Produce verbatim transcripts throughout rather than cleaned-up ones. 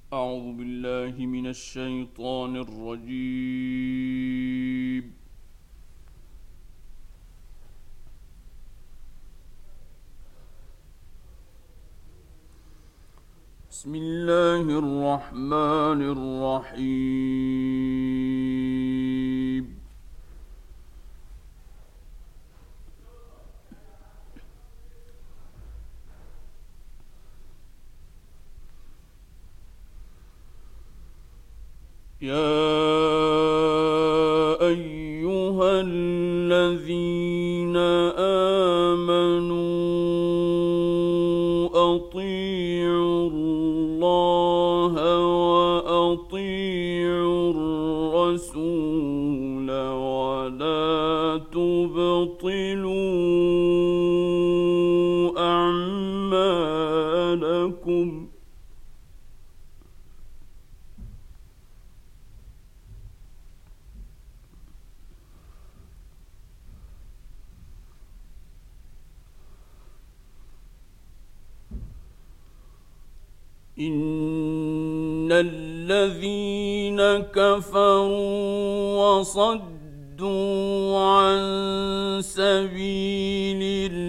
أعوذ بالله من الشيطان الرجيم. بسم الله الرحمن الرحيم. يا أيها الذين آمنوا أطيعوا الله وأطيعوا الرسول ولا تبطلوا أعمالكم. إن الذين كفروا وصدوا عن سبيل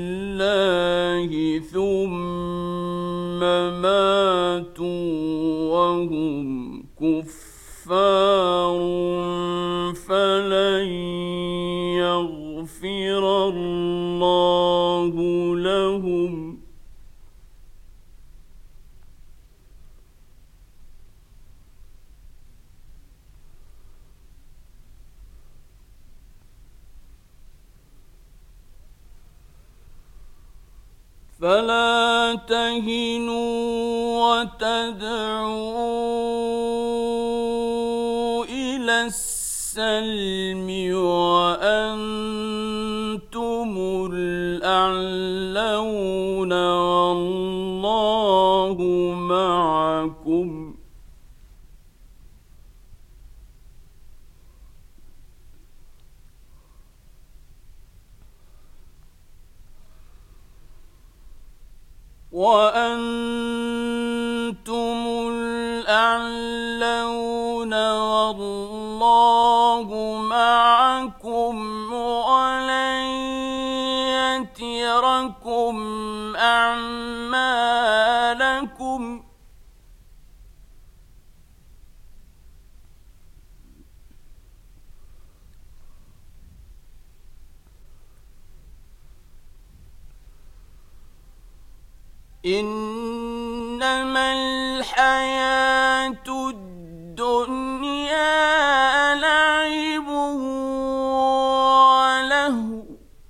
الله ثم ماتوا وهم كفار فلن يغفر الله لهم. فلا تهنوا وتدعوا إلى السلم وأنتم الأعلون والله معكم. وأنتم الأعلون والله معكم ولن يتركم أعمالكم. إنما الحياة الدنيا لعب وله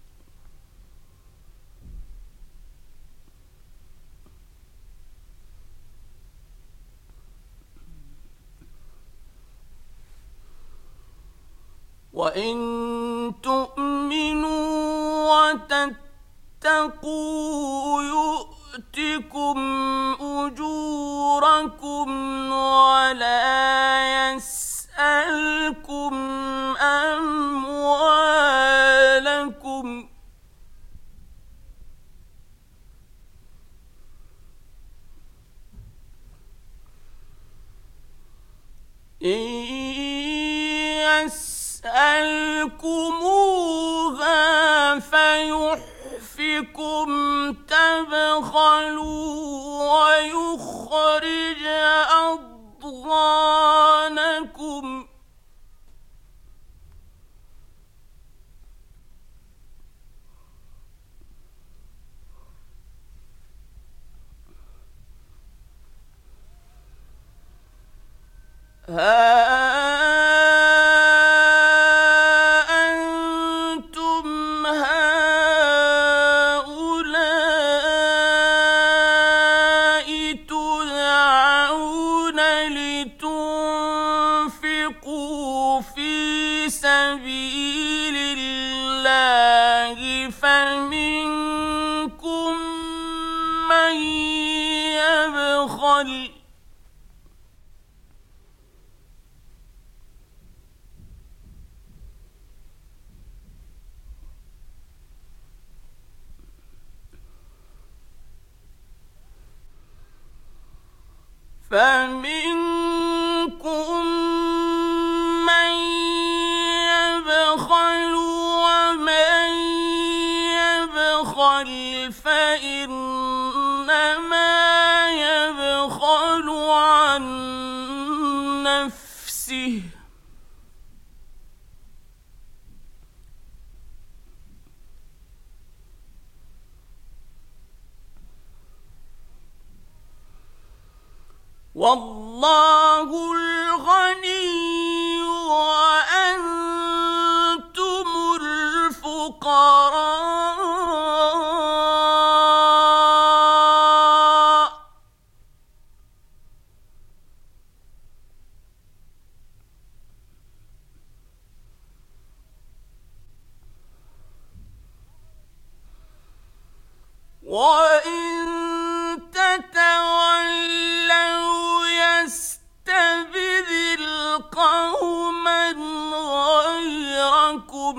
وإن تؤمنوا وتتقوا يؤتكم أجوركم ولا يسألكم أموالكم. إن يسألكموها فيحفكم تبخلوا ويخرج أضغانكم. ها أنتم هؤلاء تدعون لتنفقوا في سبيل الله فمنكم من يبخل فمنكم من يبخل ومن يبخل فإنما يبخل عن نفسه والله الغني وأنتم الفقراء وإن تتولوا يستبدل قوما غيركم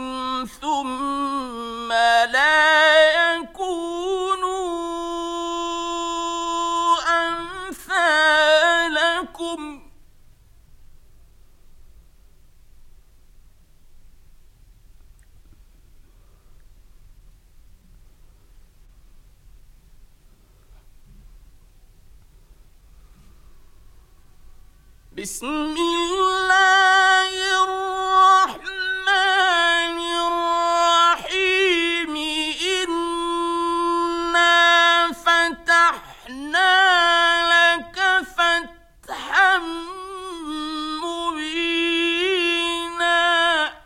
ثم لا يكونوا أمثالكم بسم الله الرحمن الرحيم إنا فتحنا لك فتحا مبينا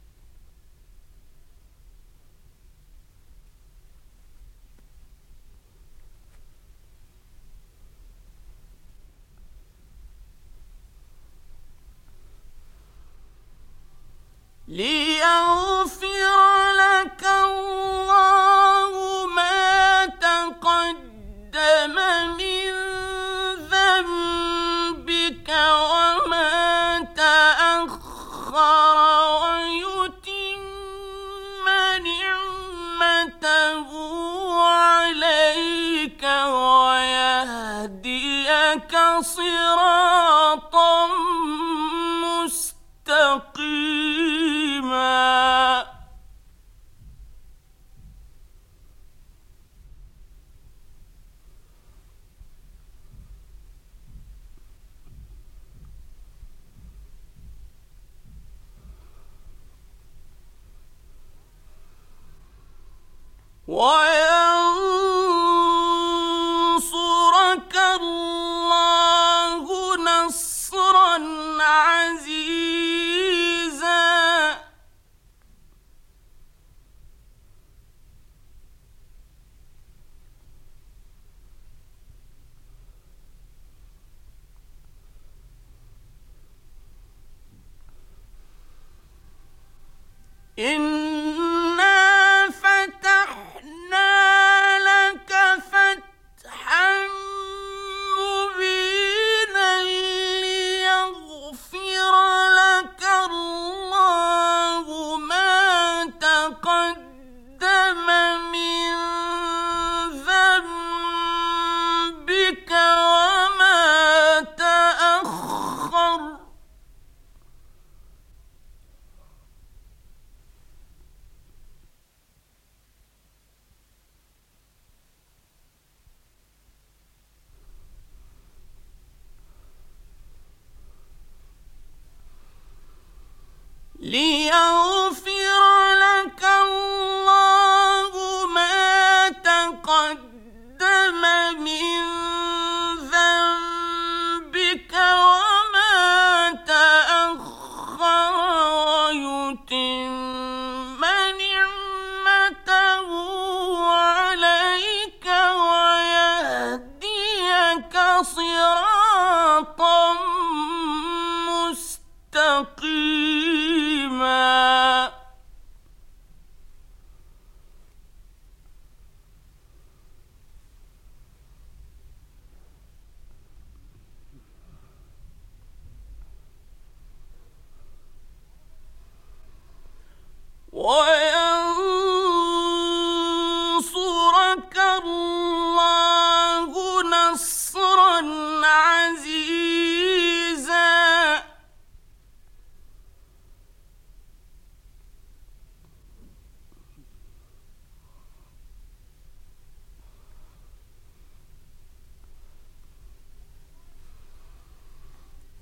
ليغفر لك الله ما تقدم من ذنبك وما تأخر ويتم نعمته عليك ويهديك صراطا مستقيما وينصرك الله نصرا عزيزا إنا فتحنا لك فتحا مبينا ليغفر لك الله ما تقدم من ذنبك وما تأخر ليغفر لك الله ما تقدم من ذنبك وما تأخر ويتم نعمته عليك ويهديك صراطا مستقيما وينصرك الله نصرا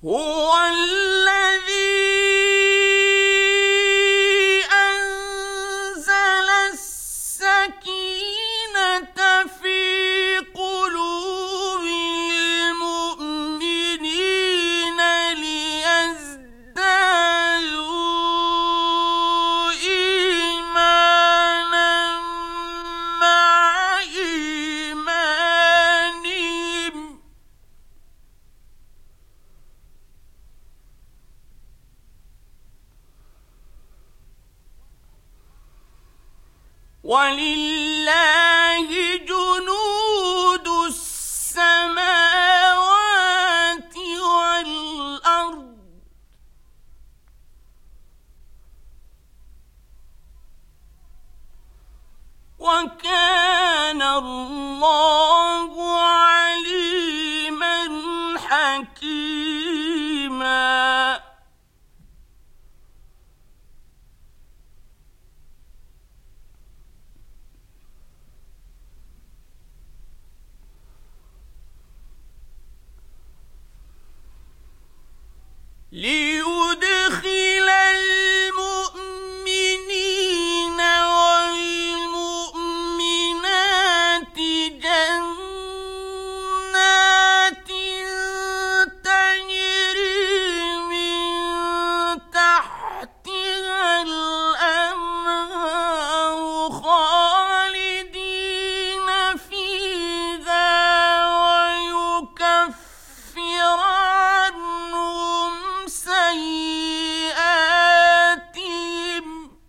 هو الذي أنزل السكينة في قلوب المؤمنين ليزدادوا إيمانا مع إيمانهم ولله جنود السماوات والأرض وكان الله عليما حكيما ليدخل المؤمنين والمؤمنات جنات تجري من تحتها الأنهار خالدين فيها ويكفر عنهم سيئاتهم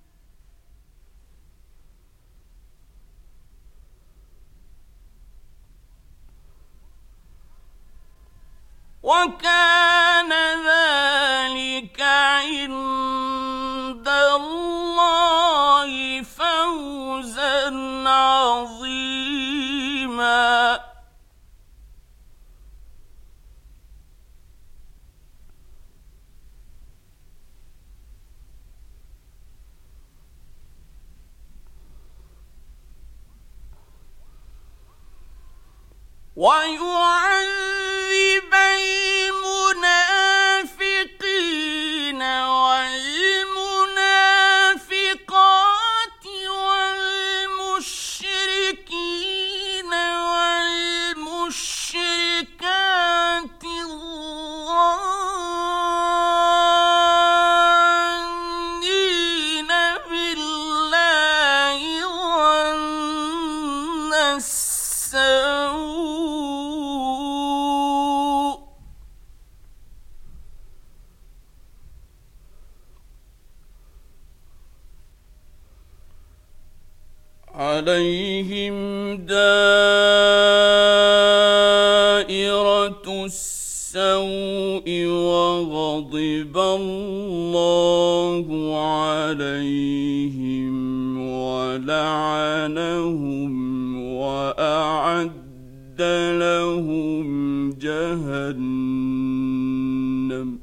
وكان ذلك عند الله فوزا عظيما ويعذب المنافقين والمنافقات والمشركين والمشركات الظانين بالله ظن السوء عليهم دائرة السوء وغضب الله عليهم ولعنهم وأعد لهم جهنم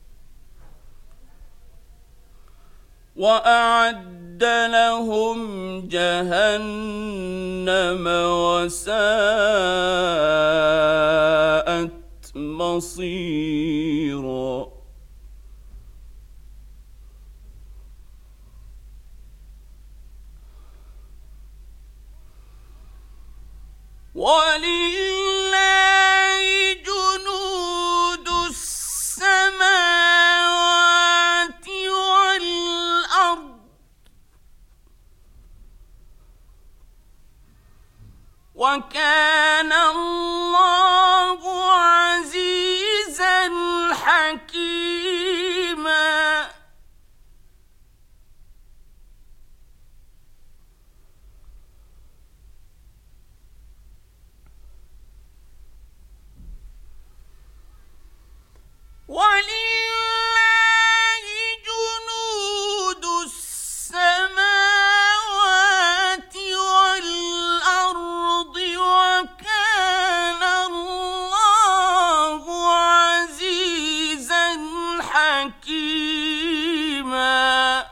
وأعد لهم جهنم وساءت مصيرا ولله جنود السماوات والأرض وكان الله عزيزا حكيما ولله جنود السماوات والأرض وكان الله عزيزا حكيما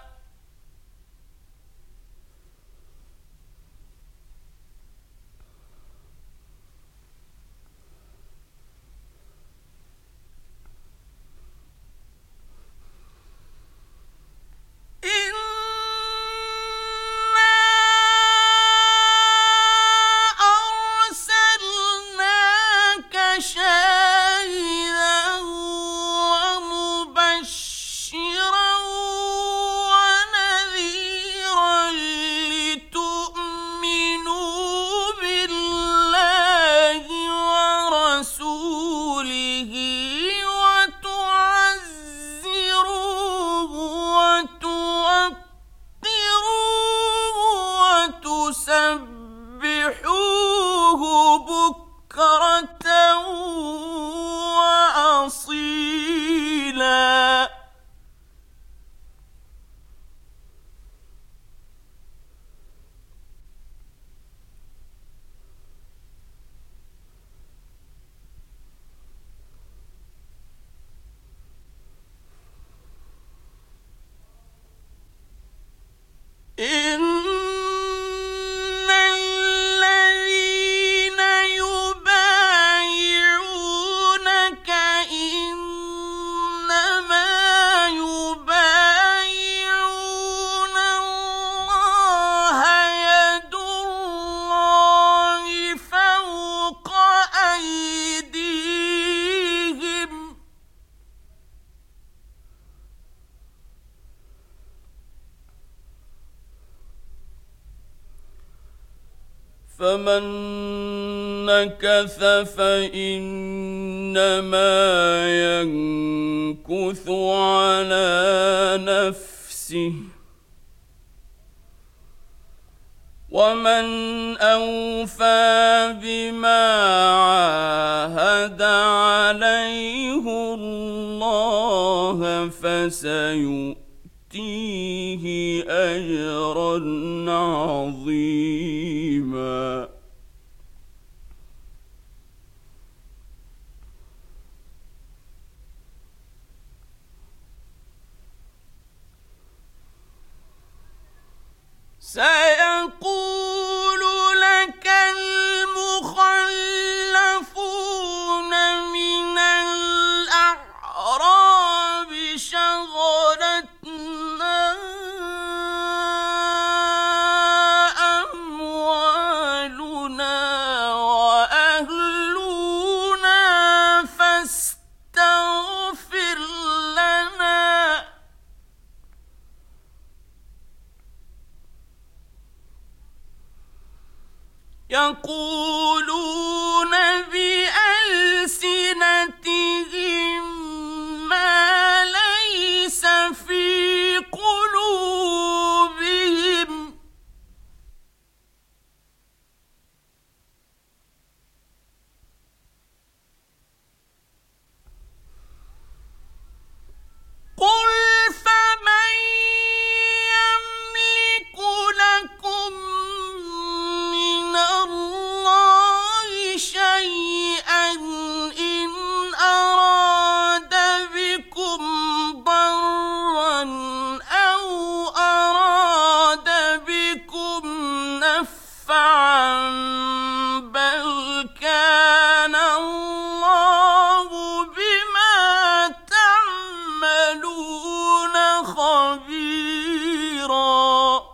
فمن نكث فإنما ينكث على نفسه ومن أوفى بما عاهد عليه الله فسيؤتيه أجرا عظيما. سيقول لك المخلفون من الأعراب شغلتنا أموالنا وأهلنا فاستغفر لنا يقولون بألسنتهم ما ليس في قلوبهم قل فمن يملك لكم من الله شيئا إن أراد بكم ضرا أو أراد بكم نفعا بل كان الله بما تعملون خبيرا.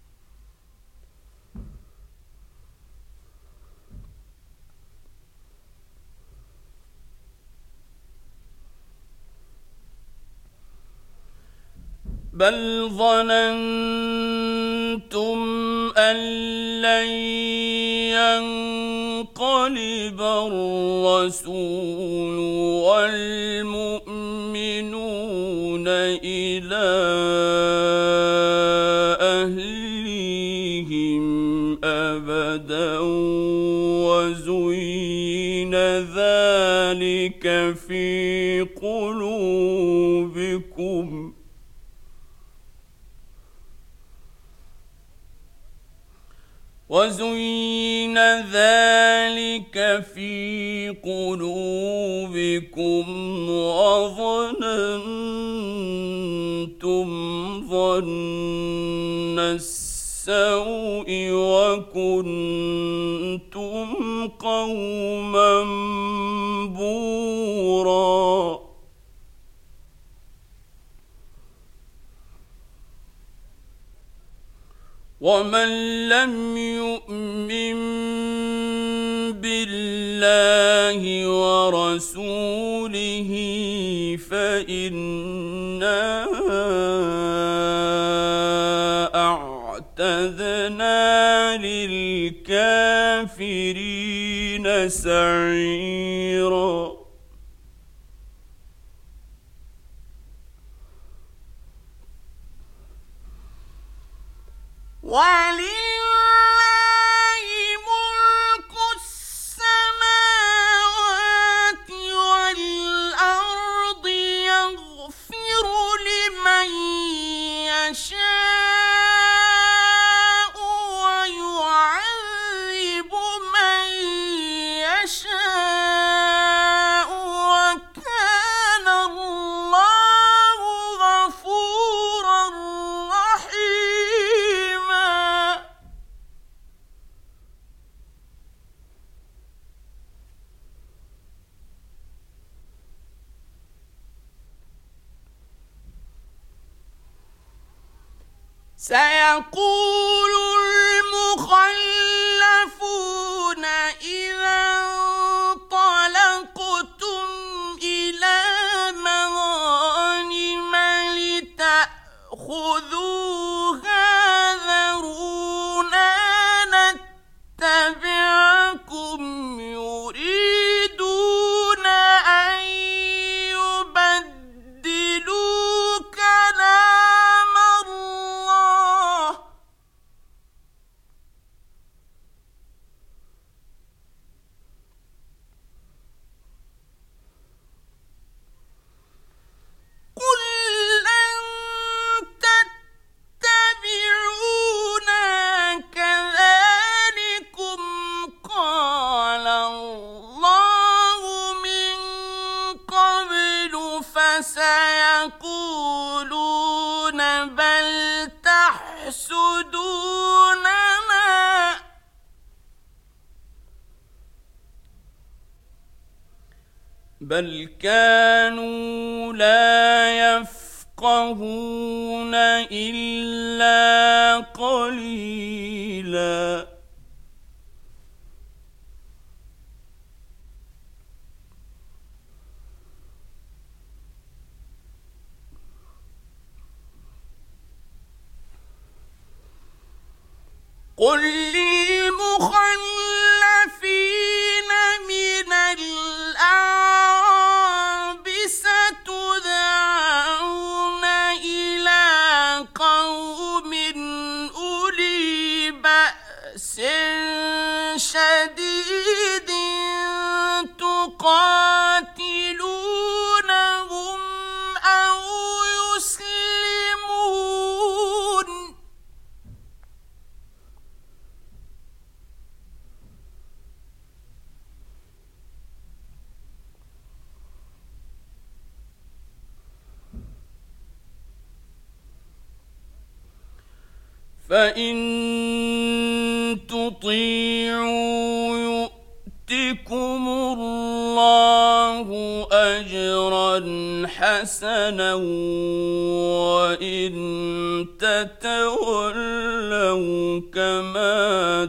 بل ظننتم أن لن ينقلب الرسول والمؤمنون إلى أهليهم أبدا وزين ذلك في قلوبكم وزين ذلك في قلوبكم وظننتم ظن السوء وكنتم قوما بورا. ومن لم يؤمن بالله ورسوله فإنا أعتدنا للكافرين سعيرا. ولله ملك السماوات والأرض يغفر لمن يشاء ويعذب من يشاء وكان الله غفورا رحيما. سيقول المخلفون إذا انطلقتم إلى مغانم لتأخذوها ذرونا نتبعكم فسيقولون بل تحسدوننا بل كانوا لا يفقهون إلا قليلا قل للمخلفين من الأعراب ستدعون إلى قوم أولي بأس شديد تقاتلونهم أو يسلمون فإن تطيعوا يؤتكم الله أجرا حسنا وإن تتولوا كما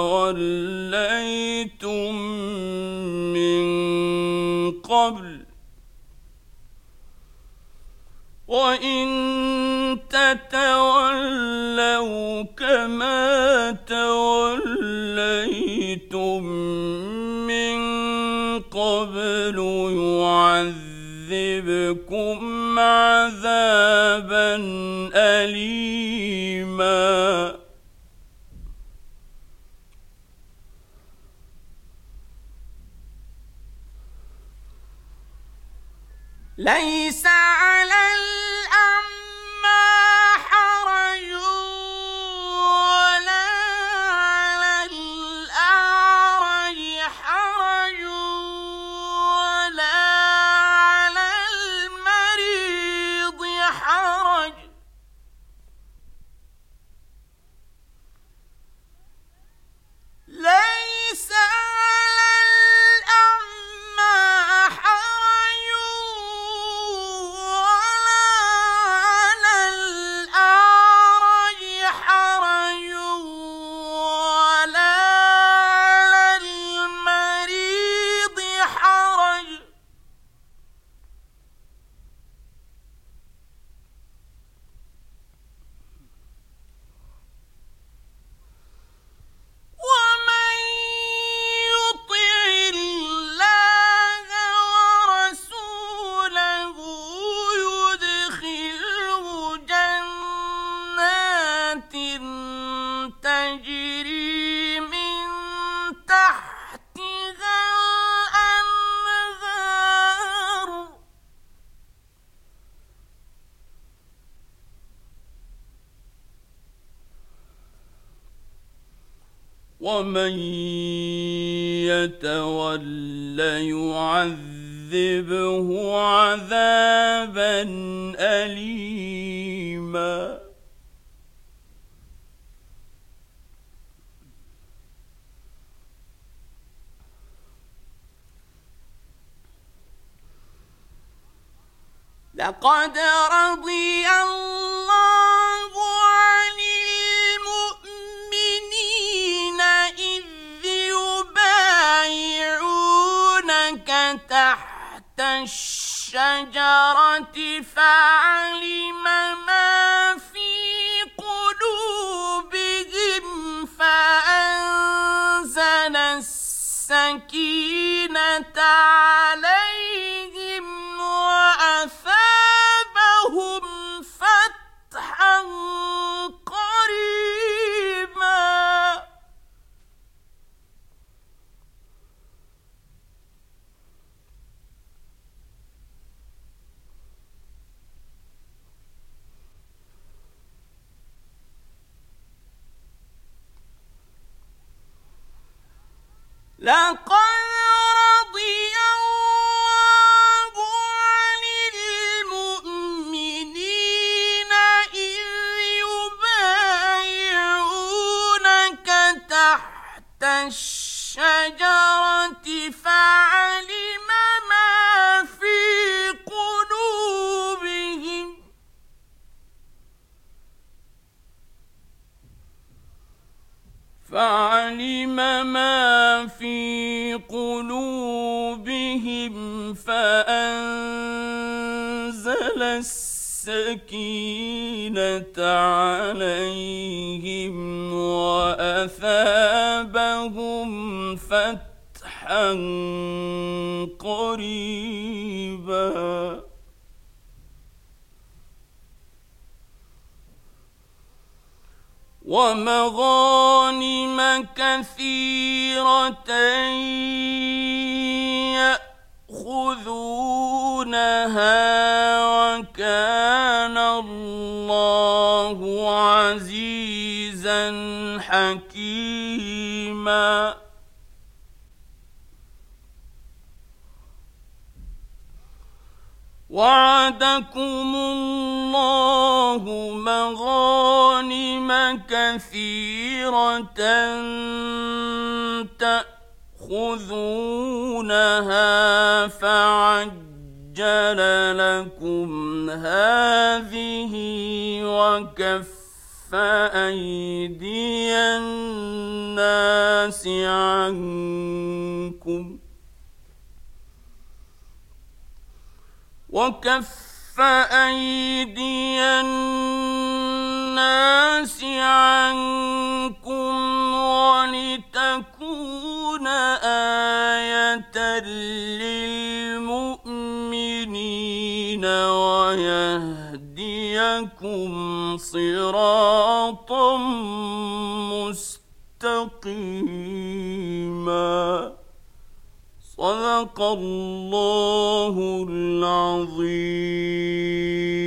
توليتم من قبل وإن تتولوا كما توليتم من قبل يعذبكم عذابا أليما ليس على الأعمى حرج ولا على الأعرج حرج ولا على المريض حرج ليس تجري من تحتها الأنهار ومن يتول يعذبه عذابا أليما لقد رضي الله عن المؤمنين إذ يبايعونك تحت الشجرة فعلم ما في قلوبهم فأنزل السكينة عليهم وأثابهم فتحا قريبا لقد رضي الله عن المؤمنين فأنزل السكينة عليهم وأثابهم فتحا قريبا ومغانم كثيرة يأخذونها وكان الله عزيزا حكيما وعدكم الله مغانم كثيرة تأخذونها فعجل لكم هذه وكف أيدي الناس عنكم وكف أيدي الناس عنكم ولتكون آية للمؤمنين ويهديكم صراطا مستقيما صدق الله العظيم.